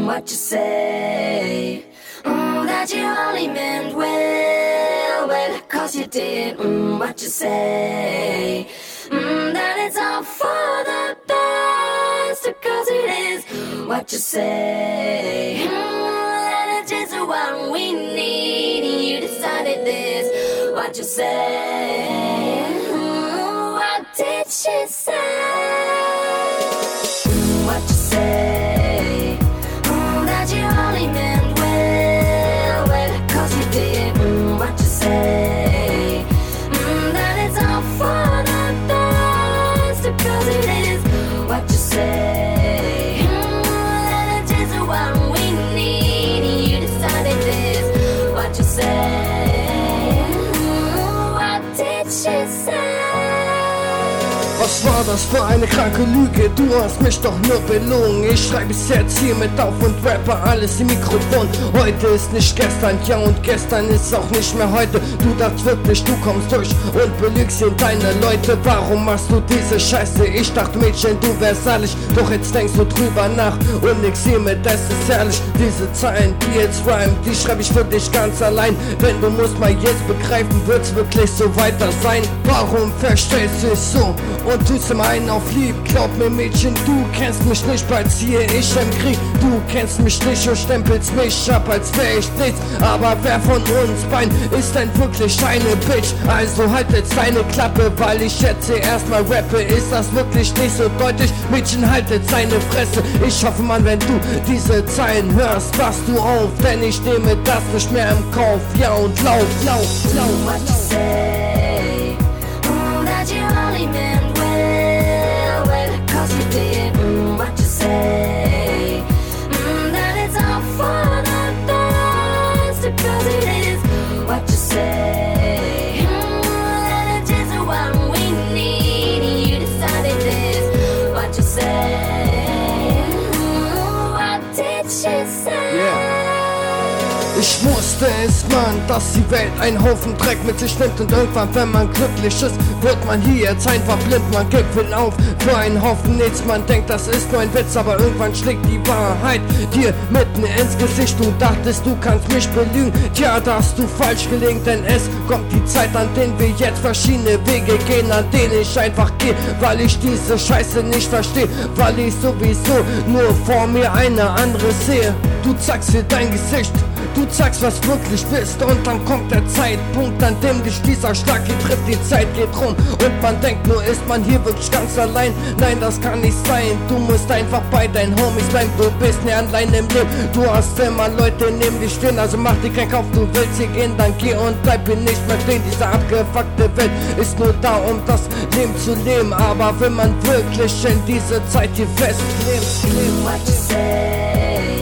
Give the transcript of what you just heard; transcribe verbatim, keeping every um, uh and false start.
mm, what you say. Mm, that you only meant well, well, cause you did, mm, what you say. Mm, that it's all for the best, cause it is what you say. Mm, that it's just what we need, you decided this, what you say. Mm, what did she say? Mm, what you say. Mm, that you only meant well, well, cause you did, mm, what you say. Mm, that it's all for the best, cause it is what you say. Mm, that it's just what we need, you decided this, what you say. Mm, what did she say? Was war das für eine kranke Lüge? Du hast mich doch nur belogen. Ich schreibe es jetzt hier mit auf und rappe alles im Mikrofon. Heute ist nicht gestern, ja, und gestern ist auch nicht mehr heute. Du dachtest wirklich, du kommst durch und belügst in deine Leute. Warum machst du diese Scheiße? Ich dachte, Mädchen, du wärst ehrlich, doch jetzt denkst du drüber nach und ich sehe mir, das ist ehrlich. Diese Zeilen, die jetzt rhymen, die schreibe ich für dich ganz allein. Denn du musst mal jetzt begreifen, wird's wirklich so weiter sein. Warum verstellst du es so und tust ihm einen auf lieb? Glaub mir, Mädchen, du kennst mich nicht, bald ziehe ich im Krieg. Du kennst mich nicht und stempelst mich ab, als wär ich nichts. Aber wer von uns beiden ist denn wirklich eine Bitch? Also halt jetzt deine Klappe, weil ich jetzt erstmal rappe. Ist das wirklich nicht so deutlich? Mädchen, halt jetzt deine Fresse. Ich hoffe, Mann, wenn du diese Zeilen hörst, wachst du auf, denn ich nehme das nicht mehr im Kauf. Ja, und lauf, lauf, lauf. What you say. Mm, that you only meant well, well, cause you did, mm, what you say. Mm, that it's all for the best, cause it is what you say. Mm, that it's just what we need, you decided this, what you say. Mm, what did she say? Yeah. Ich wusste es, Mann, dass die Welt einen Haufen Dreck mit sich nimmt. Und irgendwann, wenn man glücklich ist, wird man hier jetzt einfach blind. Man gibt viel auf für einen Haufen nichts. Man denkt, das ist nur ein Witz, aber irgendwann schlägt die Wahrheit dir mitten ins Gesicht. Du dachtest, du kannst mich belügen, tja, da hast du falsch gelegen. Denn es kommt die Zeit, an denen wir jetzt verschiedene Wege gehen, an denen ich einfach gehe, weil ich diese Scheiße nicht verstehe, weil ich sowieso nur vor mir eine andere sehe. Du zeigst dir dein Gesicht, du zeigst, was wirklich bist, und dann kommt der Zeitpunkt, an dem dich dieser Schlag hier trifft. Die Zeit geht rum und man denkt nur, ist man hier wirklich ganz allein? Nein, das kann nicht sein. Du musst einfach bei deinen Homies bleiben. Du bist nie allein im Leben. Du hast immer Leute neben dir stehen, also mach dir keinen Kopf. Du willst hier gehen, dann geh und bleib hier nicht mehr stehen. Diese abgefuckte Welt ist nur da, um das Leben zu leben. Aber will man wirklich in diese Zeit hier festleben? What you say.